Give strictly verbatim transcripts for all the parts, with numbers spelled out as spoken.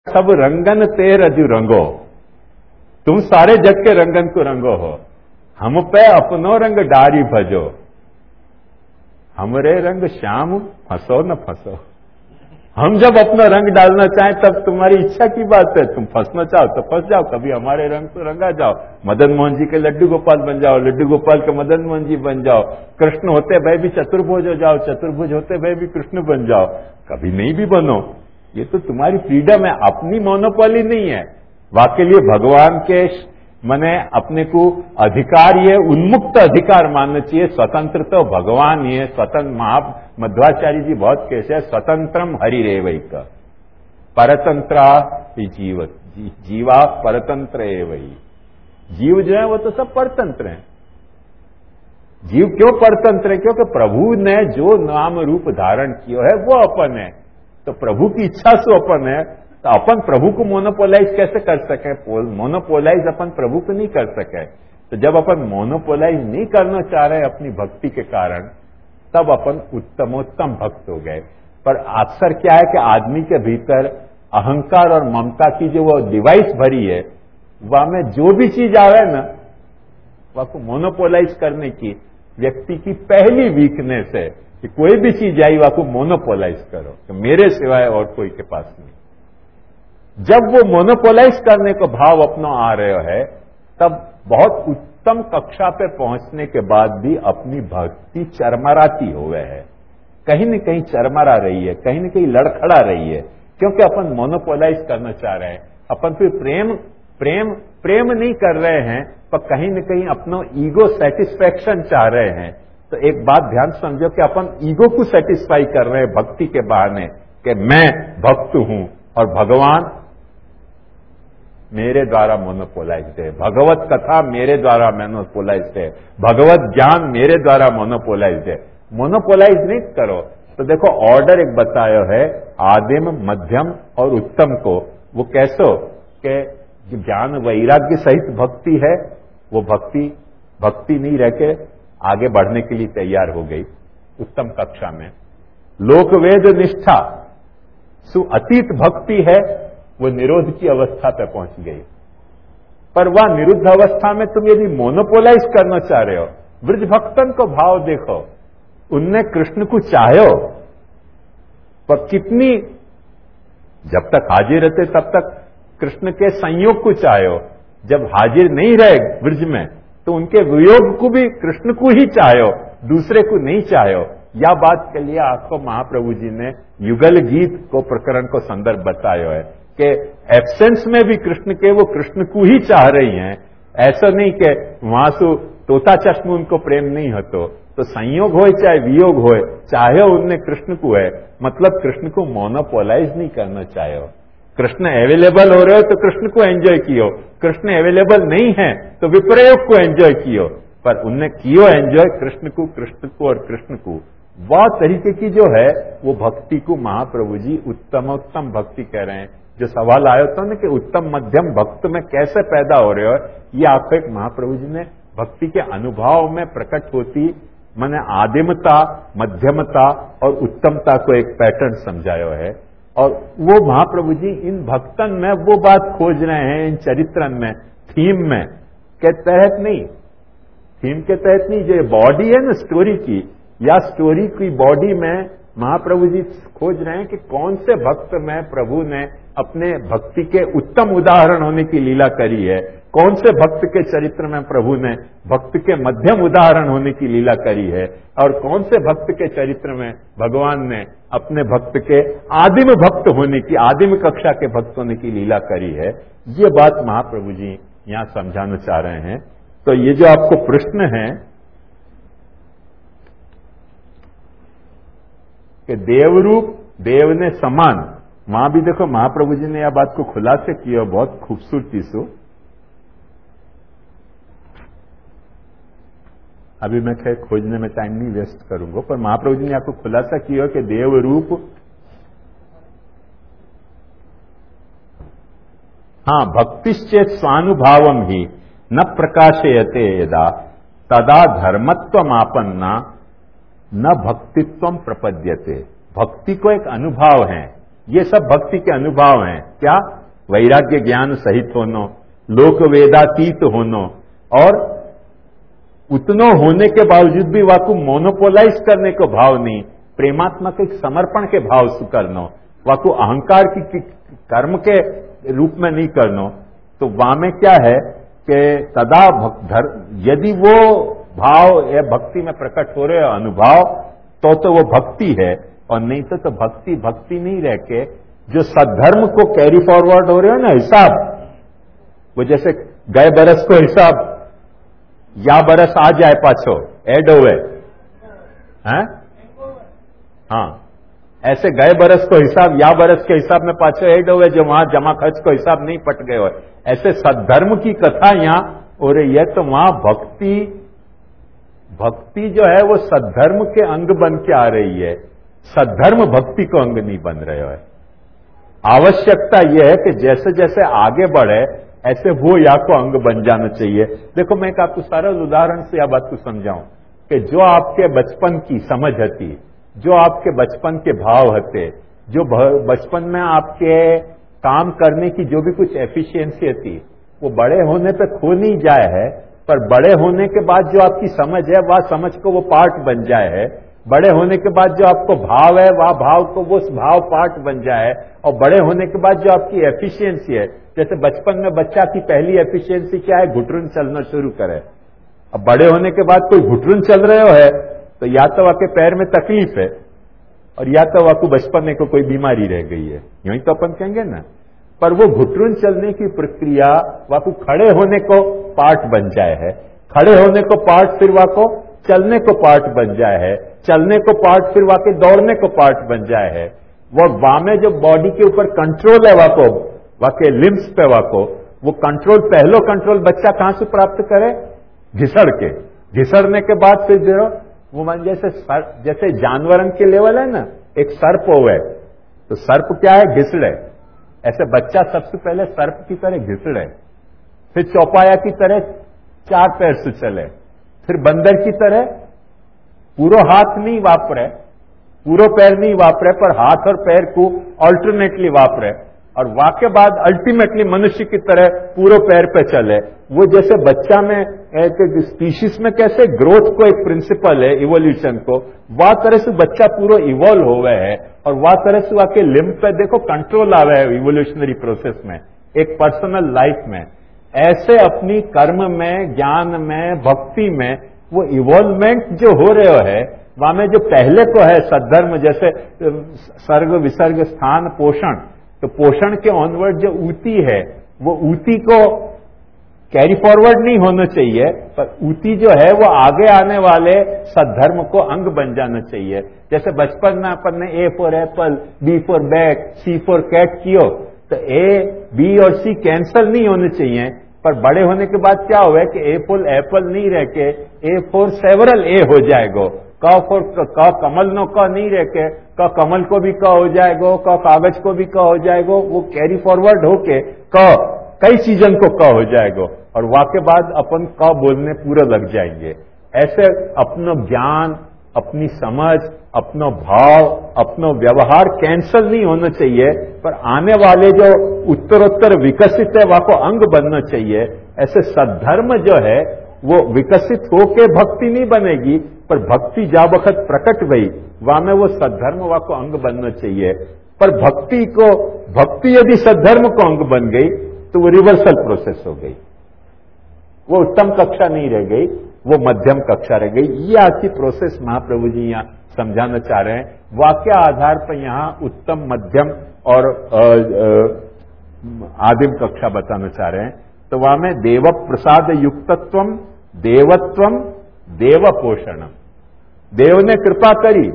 सब रंगन ते रजू रंगो, तुम सारे जग के रंगन को रंगो हो, हम पे अपनो रंग डारी भजो, हमरे रंग श्याम फंसो न फंसो। हम जब अपना रंग डालना चाहें तब तुम्हारी इच्छा की बात है, तुम फंसना चाहो तो फंस जाओ, कभी हमारे रंग तो रंगा जाओ, मदन मोहन जी के लड्डू गोपाल बन जाओ, लड्डू गोपाल के मदन मोहन जी बन जाओ, कृष्ण होते भय भी चतुर्भुज हो जाओ, चतुर्भुज होते भय भी कृष्ण बन जाओ, कभी नहीं भी बनो। ये तो तुम्हारी फ्रीडम है, अपनी मोनोपोली नहीं है। वाकई लिए भगवान के मने अपने को अधिकार, ये उन्मुक्त अधिकार मानना चाहिए। स्वतंत्र तो भगवान ही है, स्वतंत्र। महा मध्वाचार्य जी बहुत कहते हैं, स्वतंत्रम हरिरेवैक परतंत्रा जीव जी, जीवा परतंत्र एवं। जीव जो है वो तो सब परतंत्र हैं। जीव क्यों परतंत्र है? क्योंकि प्रभु ने जो नाम रूप धारण किया है वो अपन है, तो प्रभु की इच्छा से अपन है। तो अपन प्रभु को मोनोपोलाइज कैसे कर सके? मोनोपोलाइज अपन प्रभु को नहीं कर सके। तो जब अपन मोनोपोलाइज नहीं करना चाह रहे अपनी भक्ति के कारण, तब अपन उत्तमोत्तम भक्त हो गए। पर अक्सर क्या है कि आदमी के भीतर अहंकार और ममता की जो वो डिवाइस भरी है, वह में जो भी चीज आ रहा है ना, वह को मोनोपोलाइज करने की व्यक्ति की पहली वीकनेस है कि कोई भी चीज आई वह को मोनोपोलाइज करो, कि मेरे सिवाय और कोई के पास नहीं। जब वो मोनोपोलाइज करने को भाव अपना आ रहे है, तब बहुत उत्तम कक्षा पे पहुंचने के बाद भी अपनी भक्ति चरमराती हो गए है, कहीं न कहीं चरमरा रही है, कहीं न कहीं लड़खड़ा रही है, क्योंकि अपन मोनोपोलाइज करना चाह रहे हैं। अपन फिर प्रेम प्रेम प्रेम नहीं कर रहे हैं, पर कहीं न कहीं अपना ईगो सेटिस्फैक्शन चाह रहे हैं। तो एक बात ध्यान समझो कि अपन ईगो को सेटिस्फाई कर रहे हैं भक्ति के बहाने, कि मैं भक्त हूं और भगवान मेरे द्वारा मोनोपोलाइज्ड है, भगवत कथा मेरे द्वारा मोनोपोलाइज्ड है, भगवत ज्ञान मेरे द्वारा मोनोपोलाइज्ड है। मोनोपोलाइज नहीं करो। तो देखो ऑर्डर एक बताया है, आदिम, मध्यम और उत्तम को। वो कैसो कि ज्ञान वैराग्य सहित भक्ति है, वो भक्ति भक्ति नहीं रह के आगे बढ़ने के लिए तैयार हो गई उत्तम कक्षा में। लोकवेद निष्ठा सु अतीत भक्ति है, वो निरोध की अवस्था पे पहुंच गई। पर वह निरुद्ध अवस्था में तुम यदि मोनोपोलाइज करना चाह रहे हो, वृद्ध भक्तन को भाव देखो, उनने कृष्ण को चाहो, पर कितनी, जब तक हाजिर रहते तब तक कृष्ण के संयोग को चाहो, जब हाजिर नहीं रहे ब्रज में तो उनके वियोग को भी कृष्ण को ही चाहो, दूसरे को नहीं चाहो। यह बात के लिए आपको महाप्रभु जी ने युगल गीत को प्रकरण को संदर्भ बताया है कि एब्सेंस में भी कृष्ण के वो कृष्ण को ही चाह रही हैं। ऐसा नहीं कि वहां से तोता चश्म उनको प्रेम नहीं होतो, तो संयोग हो चाहे वियोग हो, चाहे उनने कृष्ण को है, मतलब कृष्ण को मोनोपोलाइज नहीं करना चाहे। कृष्ण अवेलेबल हो रहे हो तो कृष्ण को एंजॉय कियो, कृष्ण अवेलेबल नहीं है तो विप्रयोग को एंजॉय कियो, पर उनने कियो एंजॉय कृष्ण को, कृष्ण को और कृष्ण को। वह तरीके की जो है वो भक्ति को महाप्रभु जी उत्तमोत्तम भक्ति कह रहे हैं। जो सवाल आया था ना कि उत्तम मध्यम भक्त में कैसे पैदा हो रहे हो, ये आपको एक महाप्रभु जी ने भक्ति के अनुभव में प्रकट होती मैंने आदिमता, मध्यमता और उत्तमता को एक पैटर्न समझाया है। और वो महाप्रभु जी इन भक्तन में वो बात खोज रहे हैं, इन चरित्रन में, थीम में के तहत नहीं, थीम के तहत नहीं, जो बॉडी है ना स्टोरी की, या स्टोरी की बॉडी में महाप्रभु जी खोज रहे हैं कि कौन से भक्त में प्रभु ने अपने भक्ति के उत्तम उदाहरण होने की लीला करी है, कौन से भक्त के चरित्र में प्रभु ने भक्त के मध्यम उदाहरण होने की लीला करी है, और कौन से भक्त के चरित्र में भगवान ने अपने भक्त के आदिम भक्त होने की, आदिम कक्षा के भक्त होने की लीला करी है। ये बात महाप्रभु जी यहां समझाना चाह रहे हैं। तो ये जो आपको प्रश्न है कि देवरूप देव ने समान, वहां भी देखो महाप्रभु जी ने यह बात को खुलासे किया बहुत खूबसूरती से। अभी मैं खैर खोजने में टाइम नहीं वेस्ट करूंगा, पर महाप्रभु जी ने आपको खुलासा किया कि देवरूप, हाँ, भक्तिश्चेत स्वानुभावम ही न प्रकाशयते यदा तदा धर्मत्वमापन्ना न भक्तित्वम प्रपद्यते। भक्ति को एक अनुभव है, ये सब भक्ति के अनुभाव हैं। क्या? वैराग्य ज्ञान सहित होनो, लोक वेदातीत होनो, और उतनो होने के बावजूद भी वाकु मोनोपोलाइज करने को भाव नहीं, प्रेमात्मक एक समर्पण के भाव से करनो, वाकु अहंकार की, की कर्म के रूप में नहीं करनो। तो वहां में क्या है कि तदा धर, यदि वो भाव या भक्ति में प्रकट हो रहे हो अनुभाव, तो तो वो भक्ति है, और नहीं तो तो भक्ति भक्ति नहीं रह के जो सद्धर्म को कैरी फॉरवर्ड हो रहे हो ना हिसाब, वो जैसे गए बरस को हिसाब या बरस आ जाए पाछो एड होवे हैं, हाँ, ऐसे गए बरस को हिसाब या बरस के हिसाब में पाछो एड होवे, जो वहां जमा खर्च को हिसाब नहीं पट गए हो, ऐसे सद्धर्म की कथा यहां हो रही है। तो वहां भक्ति भक्ति जो है वो सद्धर्म के अंग बन के आ रही है, सद्धर्म भक्ति को अंग नहीं बन रहे हो है। आवश्यकता यह है कि जैसे जैसे आगे बढ़े ऐसे वो या को अंग बन जाना चाहिए। देखो मैं एक आपको सरल उदाहरण से यह बात को समझाऊं कि जो आपके बचपन की समझ हती, जो आपके बचपन के भाव हते, जो बचपन में आपके काम करने की जो भी कुछ एफिशिएंसी थी, वो बड़े होने पे खो नहीं जाए है, पर बड़े होने के बाद जो आपकी समझ है वह समझ को वो पार्ट बन जाए है, बड़े होने के बाद जो आपको भाव है वह भाव को वो भाव पार्ट बन जाए, और बड़े होने के बाद जो आपकी एफिशिएंसी है, जैसे बचपन में बच्चा की पहली एफिशिएंसी क्या है, घुटरुन चलना शुरू करे। अब बड़े होने के बाद कोई घुटरुन चल रहे हो है तो या तो आपके पैर में तकलीफ है, और या तो आपको बचपन में को कोई बीमारी रह गई है, यूं ही तो अपन कहेंगे ना। पर वो घुटरुन चलने की प्रक्रिया वाकु खड़े होने को पार्ट बन जाए है, खड़े होने को पार्ट फिर वाको चलने को पार्ट बन जाए है, चलने को पार्ट फिर वाके दौड़ने को पार्ट बन जाए है। वो वामे जो बॉडी के ऊपर कंट्रोल है वाको, वाके लिम्स पे वाको, वो कंट्रोल पहलो कंट्रोल बच्चा कहां से प्राप्त करे, घिसड़ के, घिसड़ने के बाद फिर जो वो मान जैसे सर, जैसे जानवरन के लेवल है ना, एक सर्प होवे तो सर्प क्या है, घिसड़े, ऐसे बच्चा सबसे पहले सर्प की तरह घिसड़े, फिर चौपाया की तरह चार पैर से चले, फिर बंदर की तरह पूरा हाथ नहीं वापरे, पूरा पैर नहीं वापरे, पर हाथ और पैर को ऑल्टरनेटली वापरे, और वाके बाद अल्टीमेटली मनुष्य की तरह पूरे पैर पे चले। वो जैसे बच्चा में एक स्पीशीज में कैसे ग्रोथ को एक प्रिंसिपल है इवोल्यूशन को, वह तरह से बच्चा पूरा इवॉल्व हो गए है, और वह तरह से वाके लिम्ब पे देखो कंट्रोल आवे है इवोल्यूशनरी प्रोसेस में, एक पर्सनल लाइफ में। ऐसे अपनी कर्म में, ज्ञान में, भक्ति में वो इवॉल्वमेंट जो हो रहे है, वहां में जो पहले को है सद्धर्म, जैसे सर्ग विसर्ग स्थान पोषण, तो पोषण के ऑनवर्ड जो ऊती है, वो ऊती को कैरी फॉरवर्ड नहीं होना चाहिए, पर ऊती जो है वो आगे आने वाले सद्धर्म को अंग बन जाना चाहिए। जैसे बचपन में अपन ने A for apple, B for bat, C for cat कियो, तो ए, बी और सी कैंसल नहीं होने चाहिए, पर बड़े होने के बाद क्या हुआ कि ए फॉर एप्पल नहीं रह के ए फॉर सेवरल ए हो जाएगा, क फॉर क कमल नो क नहीं रह के क कमल को भी क हो जाएगा, क कागज को भी क हो जाएगा, वो कैरी फॉरवर्ड होके क कई सीजन को क हो जाएगा, और वाके बाद अपन क बोलने पूरा लग जाएंगे। ऐसे अपना ज्ञान, अपनी समझ, अपना भाव, अपना व्यवहार कैंसल नहीं होना चाहिए, पर आने वाले जो उत्तरोत्तर विकसित है वाको अंग बनना चाहिए। ऐसे सद्धर्म जो है वो विकसित होके भक्ति नहीं बनेगी, पर भक्ति जा वक्त प्रकट गई वहां में वो सद्धर्म वाको अंग बनना चाहिए। पर भक्ति को भक्ति यदि सद्धर्म को अंग बन गई तो वो रिवर्सल प्रोसेस हो गई, वो उत्तम कक्षा नहीं रह गई, वो मध्यम कक्षा रह गई। ये आज की प्रोसेस महाप्रभु जी यहाँ समझाना चाह रहे हैं। वाक्य आधार पर यहाँ उत्तम, मध्यम और आदिम कक्षा बताना चाह रहे हैं। तो वहां में देव प्रसाद युक्तत्वम, देवत्वम, देव पोषणम, देव ने कृपा करी,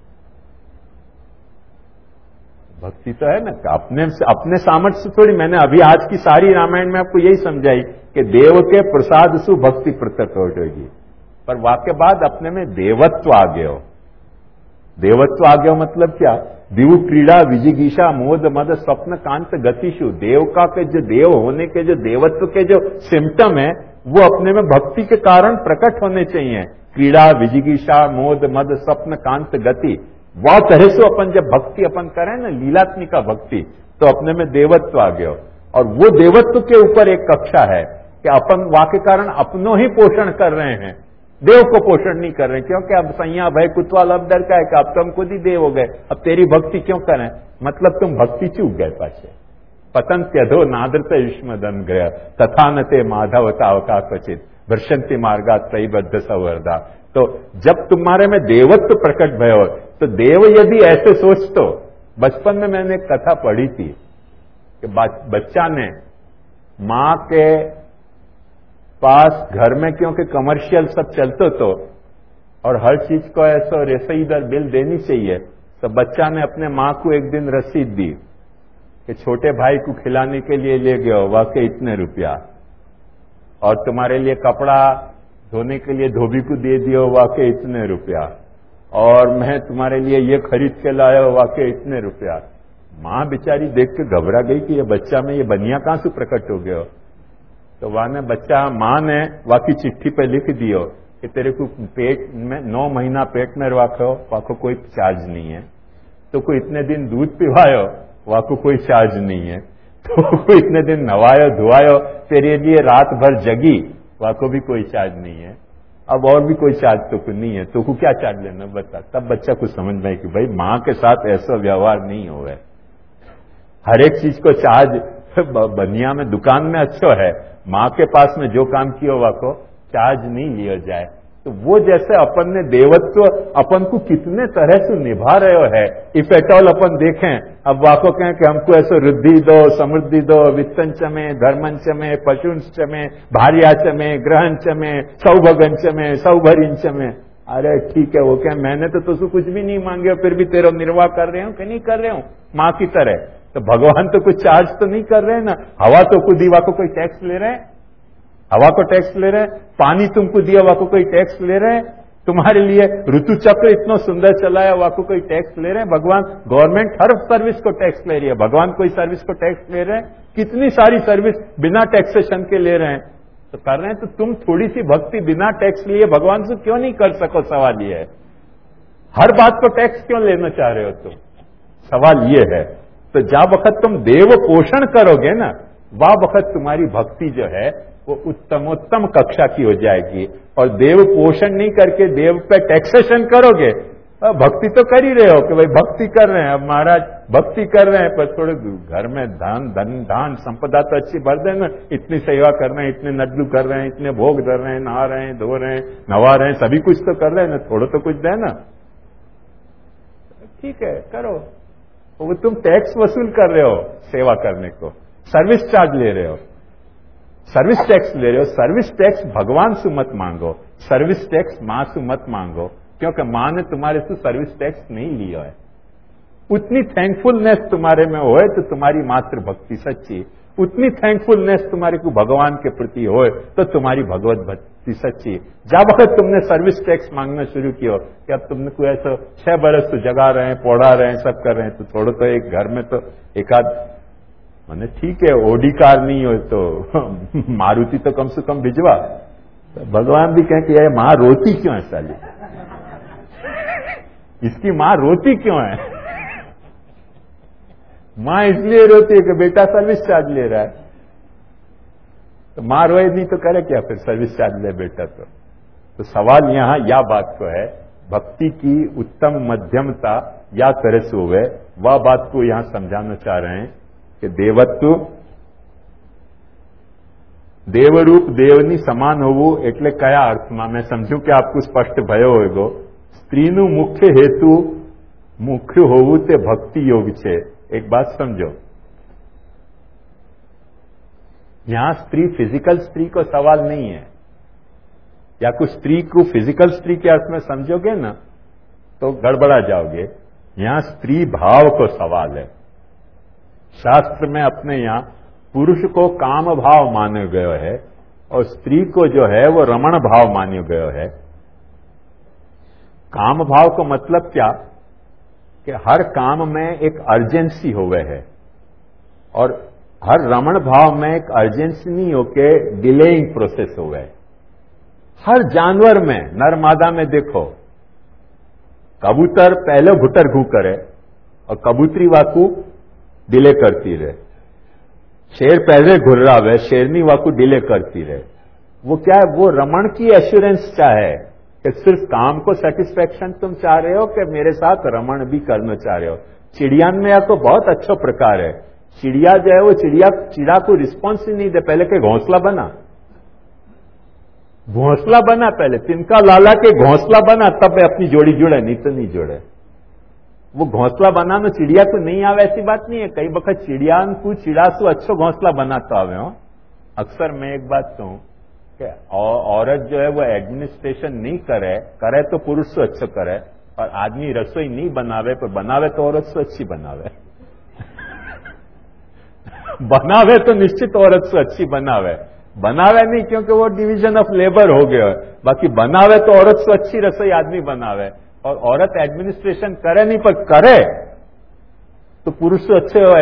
भक्ति तो है ना, अपने अपने सामर्थ्य से थोड़ी। मैंने अभी आज की सारी रामायण में आपको यही समझाई कि देव के प्रसाद से भक्ति प्रकट हो जाएगी, पर वाक्य बाद अपने में देवत्व आ गए हो। देवत्व आ गया मतलब क्या, दिव क्रीड़ा विजिगीषा मोद मद स्वप्न कांत गतिशु, देव का के जो देव होने के जो देवत्व के जो सिम्टम है वो अपने में भक्ति के कारण प्रकट होने चाहिए। क्रीड़ा विजिगीषा मोद मद स्वप्न कांत गति, वह तरह से अपन जब भक्ति अपन करें ना, लीलात्मिका भक्ति, तो अपने में देवत्व आ गयो। और वो देवत्व के ऊपर एक कक्षा है कि अपन वाक्य कारण अपनों ही पोषण कर रहे हैं, देव को पोषण नहीं कर रहे, क्योंकि अब सैया भय कुतवाल अब डर का है कि अब तो हम खुद ही देव हो गए, अब तेरी भक्ति क्यों करें। मतलब तुम भक्ति चूक गए पाछे। पतंत्यधो नादृत युष्मदन गया तथा नते माधवतावका क्वचित वर्षंति मार्गा तई बद्ध सवर्धा। तो जब तुम्हारे में देवत्व प्रकट भयो, तो देव यदि ऐसे सोच, तो बचपन में मैंने एक कथा पढ़ी थी कि बच्चा ने मां के पास घर में, क्योंकि कमर्शियल सब चलते तो और हर चीज को ऐसा रसीद बिल देनी चाहिए, तो बच्चा ने अपने मां को एक दिन रसीद दी कि छोटे भाई को खिलाने के लिए ले गए हो, वाकई इतने रुपया, और तुम्हारे लिए कपड़ा धोने के लिए धोबी को दे दियो, वाकई इतने रुपया, और मैं तुम्हारे लिए ये खरीद के लाया हो, वाकई इतने रुपया। मां बेचारी देख के घबरा गई कि ये बच्चा में ये बनिया कहां से प्रकट हो गया। तो वहां ने बच्चा, मां ने वाकई चिट्ठी पे लिख दियो कि तेरे को पेट में नौ महीना पेट में रखो, वाको कोई चार्ज नहीं है, तो कोई इतने दिन दूध पिवायो, वाको कोई चार्ज नहीं है, तो कोई इतने दिन नवायो धुआयो, तेरे लिए रात भर जगी, वाको भी कोई चार्ज नहीं है, अब और भी कोई चार्ज तो कुछ नहीं है, तो को क्या चार्ज लेना बता। तब बच्चा कुछ समझ में कि भाई मां के साथ ऐसा व्यवहार नहीं हो है, हर एक चीज को चार्ज बनिया में दुकान में अच्छा है, मां के पास में जो काम किया वाको चार्ज नहीं लिया जाए। तो वो जैसे अपन ने देवत्व अपन को कितने तरह से निभा रहे है, इफ एट ऑल अपन देखें, अब वाको कहें कि हमको ऐसे वृद्धि दो, समृद्धि दो, वित्तंच में, धर्मंच में, पशुंच में, भार्याच में, ग्रहंच में, सौभगंच में, सौभरिंच में। अरे ठीक है, वो क्या मैंने तो तुझको कुछ भी नहीं मांगे, फिर भी तेरा निर्वाह कर रहे हो कि नहीं कर रहे हो मां की तरह। तो भगवान तो कुछ चार्ज तो नहीं कर रहे हैं ना, हवा तो को दीवा को कोई टैक्स ले रहे हैं, हवा को टैक्स ले रहे हैं, पानी तुमको दिया वा को कोई टैक्स ले रहे हैं, तुम्हारे लिए ऋतु चक्र इतना सुंदर चलाया वा को कोई टैक्स ले रहे हैं। भगवान, गवर्नमेंट हर सर्विस को टैक्स ले रही है, भगवान कोई सर्विस को टैक्स ले रहे हैं, कितनी सारी सर्विस बिना टैक्सेशन के ले रहे हैं, तो कर रहे हैं। तो तुम थोड़ी सी भक्ति बिना टैक्स लिए भगवान से क्यों नहीं कर सको, सवाल ये है। हर बात को टैक्स क्यों लेना चाह रहे हो तुम, सवाल ये है। तो जब वक्त तुम देव पोषण करोगे ना, वह वक्त तुम्हारी भक्ति जो है वो उत्तमोत्तम कक्षा की हो जाएगी। और देव पोषण नहीं करके देव पे टैक्सेशन करोगे, भक्ति तो कर ही रहे हो कि भाई भक्ति कर रहे हैं, अब महाराज भक्ति कर रहे हैं, पर थोड़े घर में धन धन धान संपदा तो अच्छी भर देना, इतनी सेवा कर रहे हैं, इतने नड्डू कर रहे हैं, इतने भोग धर रहे हैं, नहा रहे हैं, धो रहे हैं, नवा रहे हैं, सभी कुछ तो कर रहे हैं ना, थोड़ा तो कुछ देना। ठीक है करो, वो तुम टैक्स वसूल कर रहे हो सेवा करने को, सर्विस चार्ज ले रहे हो, सर्विस टैक्स ले रहे हो। सर्विस टैक्स भगवान से मत मांगो, सर्विस टैक्स मां से मत मांगो, क्योंकि मां ने तुम्हारे से सर्विस टैक्स नहीं लिया है। उतनी थैंकफुलनेस तुम्हारे में होए तो तुम्हारी मात्र भक्ति सच्ची, उतनी थैंकफुलनेस तुम्हारे को भगवान के प्रति होए तो तुम्हारी भगवत भक्ति सच्ची। जब वक्त तुमने सर्विस टैक्स मांगना शुरू किया कि अब तुमने कोई ऐसा छह बरस तो जगा रहे हैं, पौड़ा रहे हैं, सब कर रहे हैं, तो थोड़ा तो एक घर में तो एक आध मैंने ठीक है ओडी कार नहीं हो तो मारुति तो कम से कम भिजवा। तो भगवान भी कहें कि ये मां रोती क्यों है साली, इसकी मां रोती क्यों है। मां इसलिए रोती है कि बेटा सर्विस चार्ज ले रहा है, तो मां रोए नहीं तो करे क्या फिर, सर्विस चार्ज ले बेटा तो। तो सवाल यहां या बात को है, भक्ति की उत्तम मध्यमता या तरह से हुए, वह बात को यहां समझाना चाह रहे हैं कि देवत्व देवरूप देवनी સમાન હોવું એટલે કયા અર્થમાં, मैं समझू कि आपको स्पष्ट भयो होगो। स्त्रीનું मुख्य हेतु मुख्य होવું તે भक्ति योग छे। एक बात समझो, यहां स्त्री फिजिकल स्त्री को सवाल नहीं है, या कुछ स्त्री को फिजिकल स्त्री के अर्थ में समझोगे ना तो गड़बड़ा जाओगे। यहां स्त्री भाव को सवाल है। शास्त्र में अपने यहां पुरुष को काम भाव माना गया है और स्त्री को जो है वो रमण भाव माना गया है। काम भाव को मतलब क्या कि हर काम में एक अर्जेंसी होवे है, और हर रमण भाव में एक अर्जेंसी नहीं होके डिलेइंग प्रोसेस होवे। हर जानवर में नर मादा में देखो, कबूतर पहले घुटर घू करे और कबूतरी वाकू डिले करती रहे। शेर पहले घुर्रावे, शेरनी वाकू डिले करती रहे। वो क्या है, वो रमण की एश्योरेंस चाहे कि सिर्फ काम को सेटिस्फेक्शन तुम चाह रहे हो कि मेरे साथ रमण भी करना चाह रहे हो। चिड़ियान में या तो बहुत अच्छा प्रकार है, चिड़िया जो है वो चिड़िया चिड़ा को रिस्पॉन्स ही नहीं दे, पहले के घोंसला बना, घोंसला बना पहले, तिनका लाला के घोंसला बना तब अपनी जोड़ी जुड़े, नहीं तो नहीं जुड़े। वो घोंसला बनाना चिड़िया को नहीं आवे ऐसी बात नहीं है, कई वक्त चिड़ियान को चिड़ासू अच्छो घोंसला बनाता आवे हो। अक्सर मैं एक बात कहूं कि औरत जो है वो एडमिनिस्ट्रेशन नहीं करे, करे तो पुरुष से अच्छा करे, और आदमी रसोई नहीं बनावे पर बनावे तो औरत से अच्छी बनावे बनावे तो निश्चित औरत से अच्छी बनावे, बनावे नहीं क्योंकि वो डिवीजन ऑफ लेबर हो गया है, बाकी बनावे तो औरत से अच्छी रसोई आदमी बनावे। और औरत एडमिनिस्ट्रेशन करे नहीं पर करे तो पुरुष से अच्छे